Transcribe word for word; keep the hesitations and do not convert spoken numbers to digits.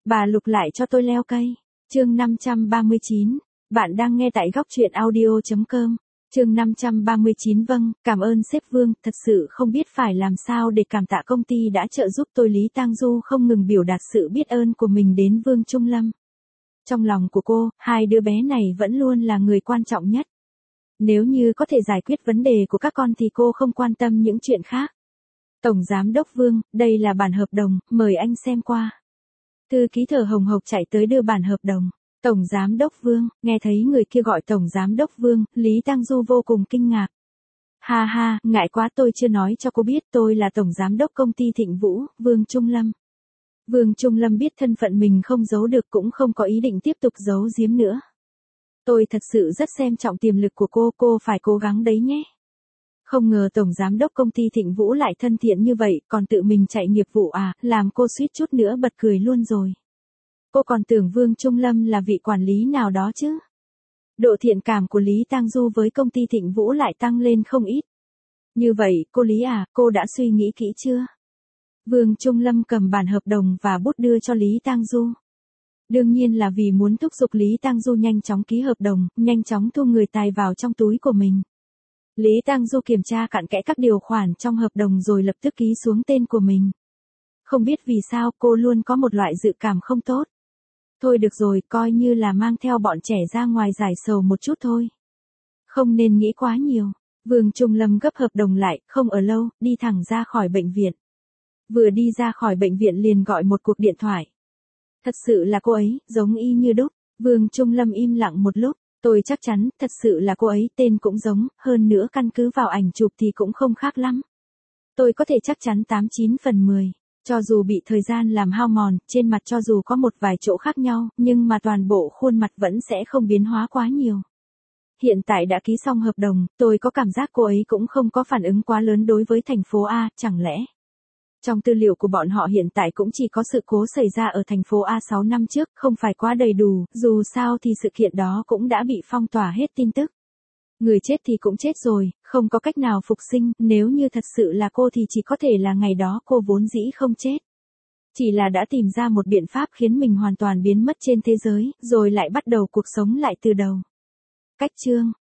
Bà Lục lại cho tôi leo cây. Chương năm trăm ba mươi chín. Bạn đang nghe tại góc truyện audio chấm com. Chương năm trăm ba mươi chín. Vâng, cảm ơn sếp Vương, thật sự không biết phải làm sao để cảm tạ công ty đã trợ giúp tôi. Lý Tang Du không ngừng biểu đạt sự biết ơn của mình đến Vương Trung Lâm. Trong lòng của cô, hai đứa bé này vẫn luôn là người quan trọng nhất. Nếu như có thể giải quyết vấn đề của các con thì cô không quan tâm những chuyện khác. Tổng Giám đốc Vương, đây là bản hợp đồng, mời anh xem qua. Thư ký thở hồng hộc chạy tới đưa bản hợp đồng. Tổng Giám đốc Vương, nghe thấy người kia gọi Tổng Giám đốc Vương, Lý Tang Du vô cùng kinh ngạc. Ha ha, ngại quá, tôi chưa nói cho cô biết tôi là Tổng Giám đốc công ty Thịnh Vũ, Vương Trung Lâm. Vương Trung Lâm biết thân phận mình không giấu được cũng không có ý định tiếp tục giấu giếm nữa. Tôi thật sự rất xem trọng tiềm lực của cô, cô phải cố gắng đấy nhé. Không ngờ Tổng Giám đốc công ty Thịnh Vũ lại thân thiện như vậy, còn tự mình chạy nghiệp vụ à, làm cô suýt chút nữa bật cười luôn rồi. Cô còn tưởng Vương Trung Lâm là vị quản lý nào đó chứ. Độ thiện cảm của Lý Tang Du với công ty Thịnh Vũ lại tăng lên không ít. Như vậy, cô Lý à, cô đã suy nghĩ kỹ chưa? Vương Trung Lâm cầm bản hợp đồng và bút đưa cho Lý Tang Du. Đương nhiên là vì muốn thúc giục Lý Tang Du nhanh chóng ký hợp đồng, nhanh chóng thu người tài vào trong túi của mình. Lý Tang Du kiểm tra cặn kẽ các điều khoản trong hợp đồng rồi lập tức ký xuống tên của mình. Không biết vì sao cô luôn có một loại dự cảm không tốt. Thôi được rồi, coi như là mang theo bọn trẻ ra ngoài giải sầu một chút thôi. Không nên nghĩ quá nhiều. Vương Trung Lâm gấp hợp đồng lại, không ở lâu, đi thẳng ra khỏi bệnh viện. Vừa đi ra khỏi bệnh viện liền gọi một cuộc điện thoại. Thật sự là cô ấy, giống y như đúc. Vương Trung Lâm im lặng một lúc. Tôi chắc chắn, thật sự là cô ấy, tên cũng giống, hơn nữa căn cứ vào ảnh chụp thì cũng không khác lắm. Tôi có thể chắc chắn tám chín phần mười. Cho dù bị thời gian làm hao mòn, trên mặt cho dù có một vài chỗ khác nhau, nhưng mà toàn bộ khuôn mặt vẫn sẽ không biến hóa quá nhiều. Hiện tại đã ký xong hợp đồng, tôi có cảm giác cô ấy cũng không có phản ứng quá lớn đối với thành phố A, chẳng lẽ. Trong tư liệu của bọn họ hiện tại cũng chỉ có sự cố xảy ra ở thành phố A sáu năm trước, không phải quá đầy đủ, dù sao thì sự kiện đó cũng đã bị phong tỏa hết tin tức. Người chết thì cũng chết rồi, không có cách nào phục sinh, nếu như thật sự là cô thì chỉ có thể là ngày đó cô vốn dĩ không chết. Chỉ là đã tìm ra một biện pháp khiến mình hoàn toàn biến mất trên thế giới, rồi lại bắt đầu cuộc sống lại từ đầu. Cách chương,